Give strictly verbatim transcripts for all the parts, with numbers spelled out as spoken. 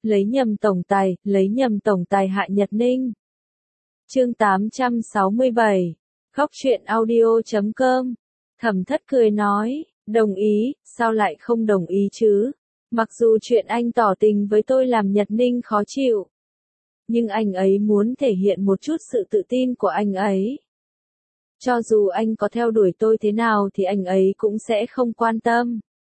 lấy nhầm tổng tài, lấy nhầm tổng tài Hạ Nhật Ninh. Chương tám trăm sáu mươi bảy, khóc chuyện audio chấm com. Thẩm Thất cười nói, đồng ý, sao lại không đồng ý chứ? Mặc dù chuyện anh tỏ tình với tôi làm Nhật Ninh khó chịu, nhưng anh ấy muốn thể hiện một chút sự tự tin của anh ấy. Cho dù anh có theo đuổi tôi thế nào thì anh ấy cũng sẽ không quan tâm.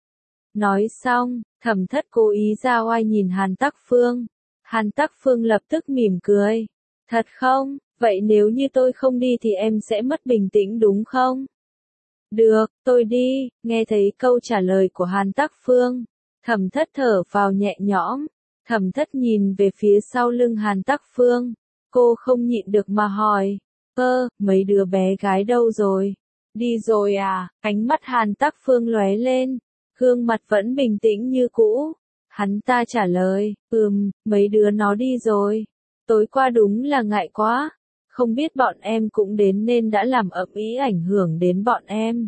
Nói xong, Thẩm Thất cố ý ra oai nhìn Hàn Tắc Phương. Hàn Tắc Phương lập tức mỉm cười. Thật không? Vậy nếu như tôi không đi thì em sẽ mất bình tĩnh đúng không? Được, tôi đi. Nghe thấy câu trả lời của Hàn Tắc Phương, Thẩm Thất thở phào nhẹ nhõm. Thẩm Thất nhìn về phía sau lưng Hàn Tắc Phương. Cô không nhịn được mà hỏi. Ơ, mấy đứa bé gái đâu rồi? Đi rồi à? Ánh mắt Hàn Tắc Phương lóe lên. Gương mặt vẫn bình tĩnh như cũ. Hắn ta trả lời, ừm, mấy đứa nó đi rồi. Tối qua đúng là ngại quá. Không biết bọn em cũng đến nên đã làm ầm ĩ ảnh hưởng đến bọn em.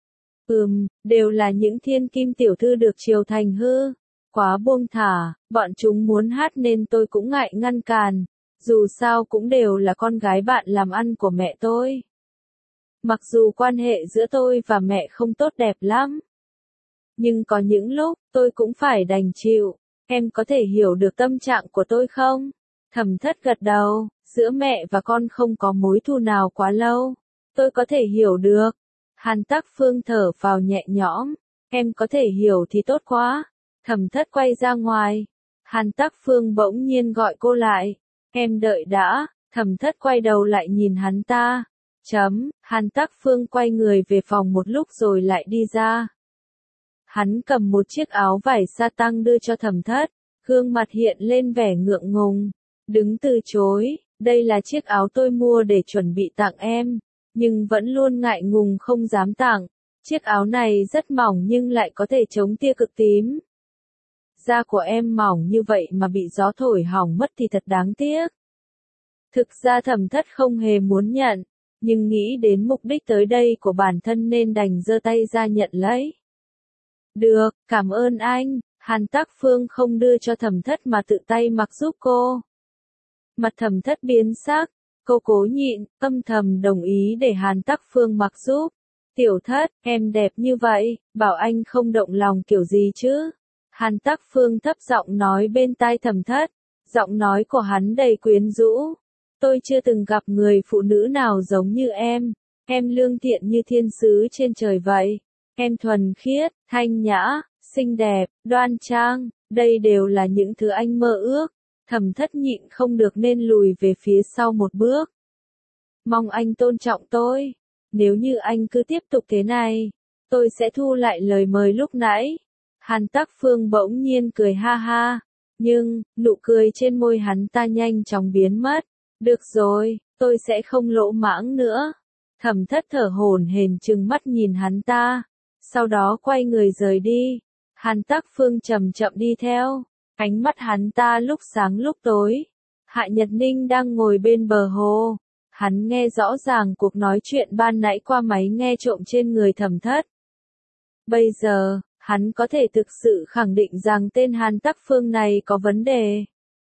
Ừm, đều là những thiên kim tiểu thư được triều thành hư. Quá buông thả, bọn chúng muốn hát nên tôi cũng ngại ngăn cản. Dù sao cũng đều là con gái bạn làm ăn của mẹ tôi. Mặc dù quan hệ giữa tôi và mẹ không tốt đẹp lắm, nhưng có những lúc, tôi cũng phải đành chịu. Em có thể hiểu được tâm trạng của tôi không? Thẩm Thất gật đầu, giữa mẹ và con không có mối thù nào quá lâu. Tôi có thể hiểu được. Hàn Tắc Phương thở phào nhẹ nhõm. Em có thể hiểu thì tốt quá. Thẩm Thất quay ra ngoài. Hàn Tắc Phương bỗng nhiên gọi cô lại. Em đợi đã. Thẩm Thất quay đầu lại nhìn hắn ta. Chấm, Hàn Tắc Phương quay người về phòng một lúc rồi lại đi ra. Hắn cầm một chiếc áo vải sa tăng đưa cho Thẩm Thất, gương mặt hiện lên vẻ ngượng ngùng, đứng từ chối, đây là chiếc áo tôi mua để chuẩn bị tặng em, nhưng vẫn luôn ngại ngùng không dám tặng. Chiếc áo này rất mỏng nhưng lại có thể chống tia cực tím. Da của em mỏng như vậy mà bị gió thổi hỏng mất thì thật đáng tiếc. Thực ra Thẩm Thất không hề muốn nhận, nhưng nghĩ đến mục đích tới đây của bản thân nên đành giơ tay ra nhận lấy. Được, cảm ơn anh. Hàn Tắc Phương không đưa cho Thẩm Thất mà tự tay mặc giúp cô. Mặt Thẩm Thất biến sắc, cô cố nhịn, âm thầm đồng ý để Hàn Tắc Phương mặc giúp. Tiểu Thất, em đẹp như vậy, bảo anh không động lòng kiểu gì chứ? Hàn Tắc Phương thấp giọng nói bên tai Thẩm Thất, giọng nói của hắn đầy quyến rũ. Tôi chưa từng gặp người phụ nữ nào giống như em, em lương thiện như thiên sứ trên trời vậy. Em thuần khiết, thanh nhã, xinh đẹp, đoan trang, đây đều là những thứ anh mơ ước. Thẩm Thất nhịn không được nên lùi về phía sau một bước. Mong anh tôn trọng tôi. Nếu như anh cứ tiếp tục thế này, tôi sẽ thu lại lời mời lúc nãy. Hàn Tắc Phương bỗng nhiên cười ha ha. Nhưng, nụ cười trên môi hắn ta nhanh chóng biến mất. Được rồi, tôi sẽ không lỗ mãng nữa. Thẩm Thất thở hổn hển trừng mắt nhìn hắn ta. Sau đó quay người rời đi. Hàn Tắc Phương chậm chậm đi theo. Ánh mắt hắn ta lúc sáng lúc tối. Hạ Nhật Ninh đang ngồi bên bờ hồ. Hắn nghe rõ ràng cuộc nói chuyện ban nãy qua máy nghe trộm trên người Thẩm Thất. Bây giờ, hắn có thể thực sự khẳng định rằng tên Hàn Tắc Phương này có vấn đề.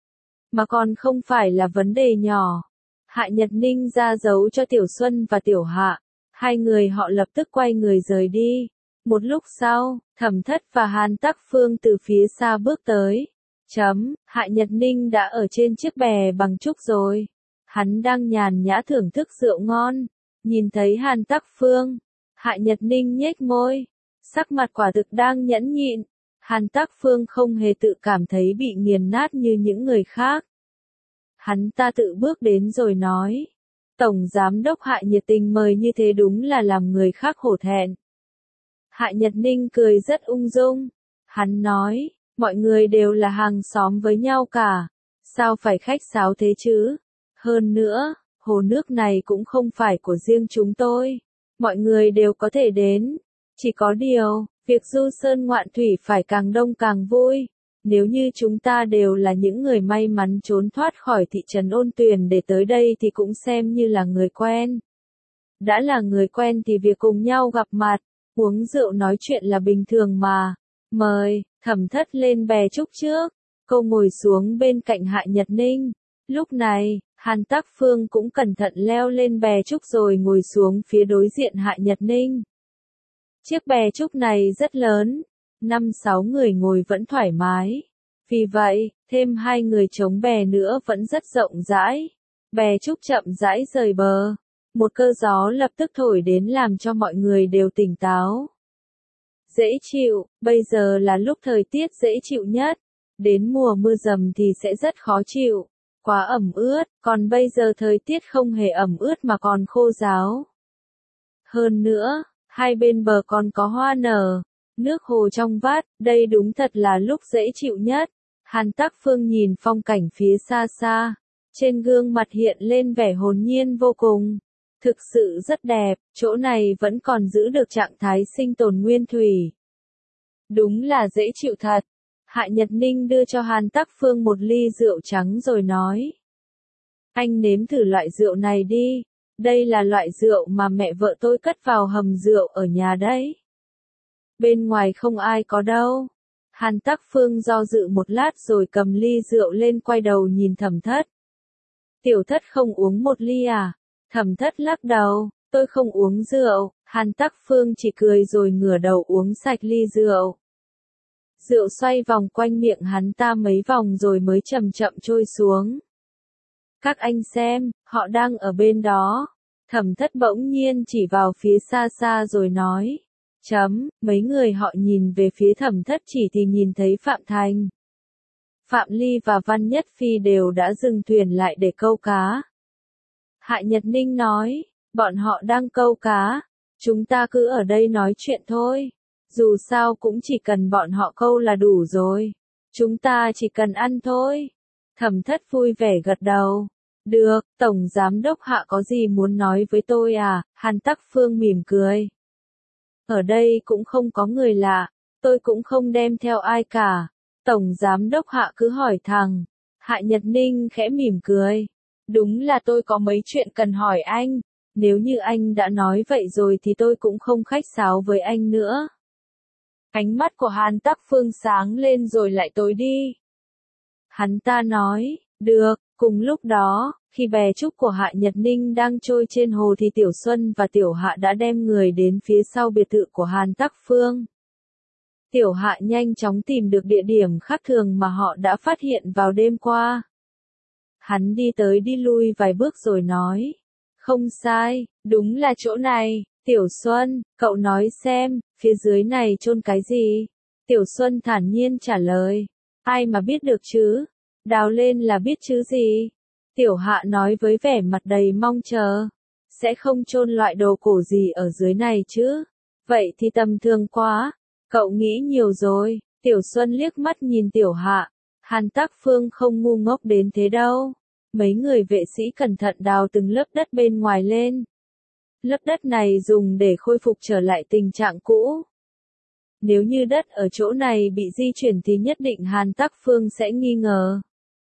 Mà còn không phải là vấn đề nhỏ. Hạ Nhật Ninh ra dấu cho Tiểu Xuân và Tiểu Hạ. Hai người họ lập tức quay người rời đi. Một lúc sau, Thẩm Thất và Hàn Tắc Phương từ phía xa bước tới. Chấm, Hạ Nhật Ninh đã ở trên chiếc bè bằng trúc rồi. Hắn đang nhàn nhã thưởng thức rượu ngon. Nhìn thấy Hàn Tắc Phương, Hạ Nhật Ninh nhếch môi. Sắc mặt quả thực đang nhẫn nhịn. Hàn Tắc Phương không hề tự cảm thấy bị nghiền nát như những người khác. Hắn ta tự bước đến rồi nói. Tổng Giám đốc Hạ nhiệt tình mời như thế đúng là làm người khác hổ thẹn. Hạ Nhật Ninh cười rất ung dung. Hắn nói, mọi người đều là hàng xóm với nhau cả. Sao phải khách sáo thế chứ? Hơn nữa, hồ nước này cũng không phải của riêng chúng tôi. Mọi người đều có thể đến. Chỉ có điều, việc du sơn ngoạn thủy phải càng đông càng vui. Nếu như chúng ta đều là những người may mắn trốn thoát khỏi thị trấn Ôn Tuyền để tới đây thì cũng xem như là người quen. Đã là người quen thì việc cùng nhau gặp mặt, uống rượu nói chuyện là bình thường mà. Mời, Thẩm Thất lên bè trúc trước. Cô ngồi xuống bên cạnh Hạ Nhật Ninh. Lúc này, Hàn Tắc Phương cũng cẩn thận leo lên bè trúc rồi ngồi xuống phía đối diện Hạ Nhật Ninh. Chiếc bè trúc này rất lớn, năm sáu người ngồi vẫn thoải mái. Vì vậy, thêm hai người chống bè nữa vẫn rất rộng rãi. Bè trúc chậm rãi rời bờ. Một cơn gió lập tức thổi đến làm cho mọi người đều tỉnh táo. Dễ chịu, bây giờ là lúc thời tiết dễ chịu nhất. Đến mùa mưa dầm thì sẽ rất khó chịu. Quá ẩm ướt, còn bây giờ thời tiết không hề ẩm ướt mà còn khô ráo. Hơn nữa, hai bên bờ còn có hoa nở, nước hồ trong vắt, đây đúng thật là lúc dễ chịu nhất. Hàn Tắc Phương nhìn phong cảnh phía xa xa, trên gương mặt hiện lên vẻ hồn nhiên vô cùng. Thực sự rất đẹp, chỗ này vẫn còn giữ được trạng thái sinh tồn nguyên thủy. Đúng là dễ chịu thật. Hạ Nhật Ninh đưa cho Hàn Tắc Phương một ly rượu trắng rồi nói. Anh nếm thử loại rượu này đi, đây là loại rượu mà mẹ vợ tôi cất vào hầm rượu ở nhà đấy. Bên ngoài không ai có đâu. Hàn Tắc Phương do dự một lát rồi cầm ly rượu lên quay đầu nhìn Thẩm Thất. Tiểu Thất không uống một ly à? Thẩm Thất lắc đầu, tôi không uống rượu. Hàn Tắc Phương chỉ cười rồi ngửa đầu uống sạch ly rượu. Rượu xoay vòng quanh miệng hắn ta mấy vòng rồi mới chậm chậm trôi xuống. Các anh xem, họ đang ở bên đó. Thẩm Thất bỗng nhiên chỉ vào phía xa xa rồi nói. Chấm, mấy người họ nhìn về phía Thẩm Thất chỉ thì nhìn thấy Phạm Thành. Phạm Ly và Văn Nhất Phi đều đã dừng thuyền lại để câu cá. Hạ Nhật Ninh nói, bọn họ đang câu cá, chúng ta cứ ở đây nói chuyện thôi. Dù sao cũng chỉ cần bọn họ câu là đủ rồi. Chúng ta chỉ cần ăn thôi. Thẩm Thất vui vẻ gật đầu. Được, Tổng Giám Đốc Hạ có gì muốn nói với tôi à? Hàn Tắc Phương mỉm cười. Ở đây cũng không có người lạ, tôi cũng không đem theo ai cả. Tổng Giám Đốc Hạ cứ hỏi thẳng. Hạ Nhật Ninh khẽ mỉm cười. Đúng là tôi có mấy chuyện cần hỏi anh. Nếu như anh đã nói vậy rồi thì tôi cũng không khách sáo với anh nữa. Ánh mắt của Hàn Tắc Phương sáng lên rồi lại tối đi. Hắn ta nói, được, cùng lúc đó, khi bè trúc của Hạ Nhật Ninh đang trôi trên hồ thì Tiểu Xuân và Tiểu Hạ đã đem người đến phía sau biệt thự của Hàn Tắc Phương. Tiểu Hạ nhanh chóng tìm được địa điểm khác thường mà họ đã phát hiện vào đêm qua. Hắn đi tới đi lui vài bước rồi nói, không sai, đúng là chỗ này. Tiểu Xuân, cậu nói xem, phía dưới này chôn cái gì? Tiểu Xuân thản nhiên trả lời, ai mà biết được chứ? Đào lên là biết chứ gì? Tiểu Hạ nói với vẻ mặt đầy mong chờ, sẽ không chôn loại đồ cổ gì ở dưới này chứ? Vậy thì tầm thường quá, cậu nghĩ nhiều rồi. Tiểu Xuân liếc mắt nhìn Tiểu Hạ, Hàn Tắc Phương không ngu ngốc đến thế đâu. Mấy người vệ sĩ cẩn thận đào từng lớp đất bên ngoài lên. Lớp đất này dùng để khôi phục trở lại tình trạng cũ. Nếu như đất ở chỗ này bị di chuyển thì nhất định Hàn Tắc Phương sẽ nghi ngờ.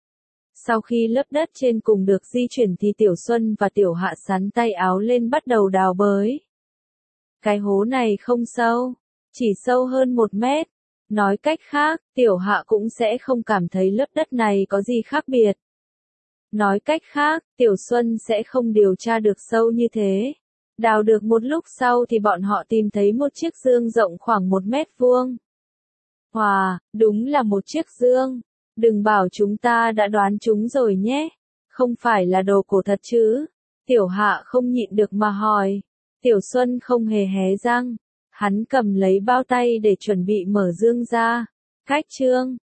Sau khi lớp đất trên cùng được di chuyển thì Tiểu Xuân và Tiểu Hạ sắn tay áo lên bắt đầu đào bới. Cái hố này không sâu, chỉ sâu hơn một mét. Nói cách khác, Tiểu Hạ cũng sẽ không cảm thấy lớp đất này có gì khác biệt. Nói cách khác, Tiểu Xuân sẽ không điều tra được sâu như thế. Đào được một lúc sau thì bọn họ tìm thấy một chiếc dương rộng khoảng một mét vuông. Wow, đúng là một chiếc dương. Đừng bảo chúng ta đã đoán chúng rồi nhé. Không phải là đồ cổ thật chứ? Tiểu Hạ không nhịn được mà hỏi. Tiểu Xuân không hề hé răng. Hắn cầm lấy bao tay để chuẩn bị mở dương ra. Cách chương